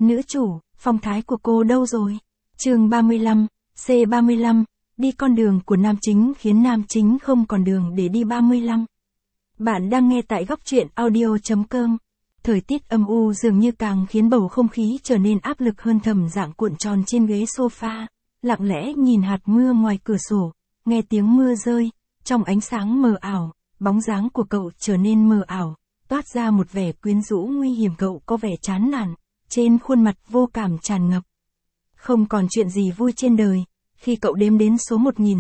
Nữ chủ, phong thái của cô đâu rồi? Chương 35, C35, đi con đường của nam chính khiến nam chính không còn đường để đi 35. Bạn đang nghe tại góc truyện audio.com. Thời tiết âm u dường như càng khiến bầu không khí trở nên áp lực hơn. Thẩm Dạng cuộn tròn trên ghế sofa, lặng lẽ nhìn hạt mưa ngoài cửa sổ, nghe tiếng mưa rơi, trong ánh sáng mờ ảo, bóng dáng của cậu trở nên mờ ảo, toát ra một vẻ quyến rũ nguy hiểm. Cậu có vẻ chán nản, trên khuôn mặt vô cảm tràn ngập. Không còn chuyện gì vui trên đời. Khi cậu đếm đến số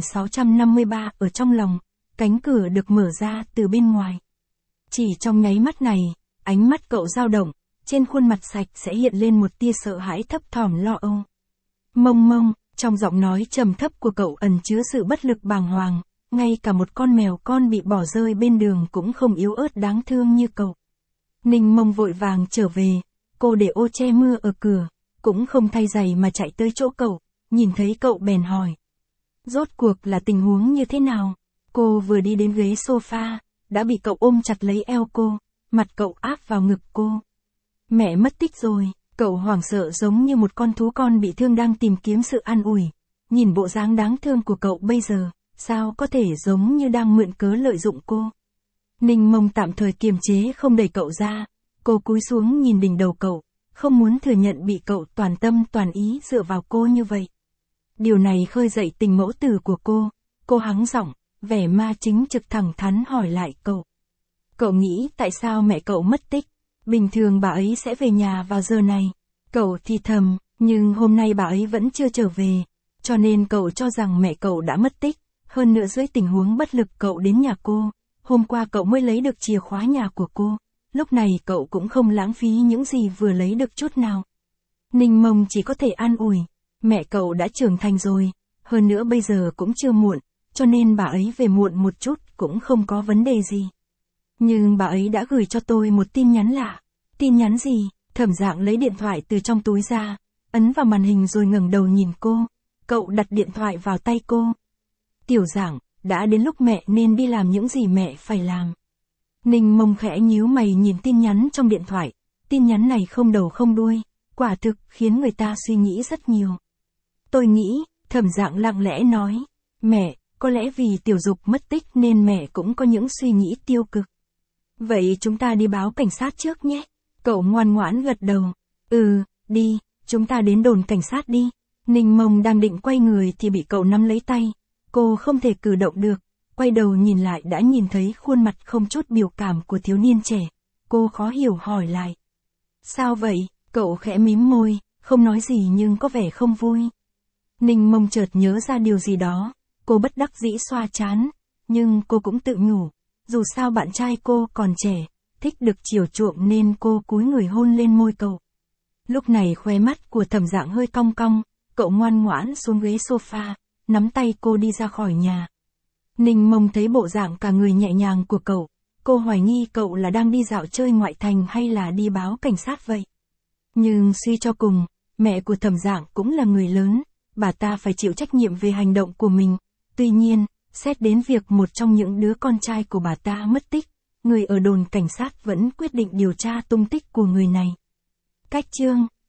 1653 ở trong lòng, cánh cửa được mở ra từ bên ngoài. Chỉ trong nháy mắt này, ánh mắt cậu dao động, trên khuôn mặt sạch sẽ hiện lên một tia sợ hãi thấp thỏm lo âu. Mông mông, trong giọng nói trầm thấp của cậu ẩn chứa sự bất lực bàng hoàng, ngay cả một con mèo con bị bỏ rơi bên đường cũng không yếu ớt đáng thương như cậu. Ninh Mông vội vàng trở về, cô để ô che mưa ở cửa, cũng không thay giày mà chạy tới chỗ cậu, nhìn thấy cậu bèn hỏi. Rốt cuộc là tình huống như thế nào? Cô vừa đi đến ghế sofa, đã bị cậu ôm chặt lấy eo cô, mặt cậu áp vào ngực cô. Mẹ mất tích rồi, cậu hoảng sợ giống như một con thú con bị thương đang tìm kiếm sự an ủi. Nhìn bộ dáng đáng thương của cậu bây giờ, sao có thể giống như đang mượn cớ lợi dụng cô. Ninh Mông tạm thời kiềm chế không đẩy cậu ra, cô cúi xuống nhìn đỉnh đầu cậu, không muốn thừa nhận bị cậu toàn tâm toàn ý dựa vào cô như vậy. Điều này khơi dậy tình mẫu tử của cô hắng giọng, vẻ ma chính trực thẳng thắn hỏi lại cậu. Cậu nghĩ tại sao mẹ cậu mất tích? Bình thường bà ấy sẽ về nhà vào giờ này. Cậu thì thầm, nhưng hôm nay bà ấy vẫn chưa trở về, cho nên cậu cho rằng mẹ cậu đã mất tích. Hơn nữa dưới tình huống bất lực cậu đến nhà cô, hôm qua cậu mới lấy được chìa khóa nhà của cô. Lúc này cậu cũng không lãng phí những gì vừa lấy được chút nào. Ninh Mông chỉ có thể an ủi, mẹ cậu đã trưởng thành rồi, hơn nữa bây giờ cũng chưa muộn, cho nên bà ấy về muộn một chút cũng không có vấn đề gì. Nhưng bà ấy đã gửi cho tôi một tin nhắn lạ. Tin nhắn gì? Thẩm Dạng lấy điện thoại từ trong túi ra, ấn vào màn hình rồi ngẩng đầu nhìn cô. Cậu đặt điện thoại vào tay cô. Tiểu Dạng, đã đến lúc mẹ nên đi làm những gì mẹ phải làm. Ninh Mông khẽ nhíu mày nhìn tin nhắn trong điện thoại. Tin nhắn này không đầu không đuôi, quả thực khiến người ta suy nghĩ rất nhiều. Tôi nghĩ, Thẩm Dạng lặng lẽ nói, mẹ, có lẽ vì Tiểu Dục mất tích nên mẹ cũng có những suy nghĩ tiêu cực. Vậy chúng ta đi báo cảnh sát trước nhé. Cậu ngoan ngoãn gật đầu. Đi, chúng ta đến đồn cảnh sát đi. Ninh Mông đang định quay người thì bị cậu nắm lấy tay. Cô không thể cử động được, quay đầu nhìn lại đã nhìn thấy khuôn mặt không chút biểu cảm của thiếu niên trẻ. Cô khó hiểu hỏi lại. Sao vậy? Cậu khẽ mím môi, không nói gì nhưng có vẻ không vui. Ninh Mông chợt nhớ ra điều gì đó, cô bất đắc dĩ xoa trán, nhưng cô cũng tự nhủ, dù sao bạn trai cô còn trẻ, thích được chiều chuộng nên cô cúi người hôn lên môi cậu. Lúc này khóe mắt của Thẩm Dạng hơi cong cong, cậu ngoan ngoãn xuống ghế sofa, nắm tay cô đi ra khỏi nhà. Ninh Mông thấy bộ dạng cả người nhẹ nhàng của cậu, cô hoài nghi cậu là đang đi dạo chơi ngoại thành hay là đi báo cảnh sát vậy. Nhưng suy cho cùng, mẹ của Thẩm Dạng cũng là người lớn, bà ta phải chịu trách nhiệm về hành động của mình. Tuy nhiên, xét đến việc một trong những đứa con trai của bà ta mất tích, người ở đồn cảnh sát vẫn quyết định điều tra tung tích của người này. Cách chương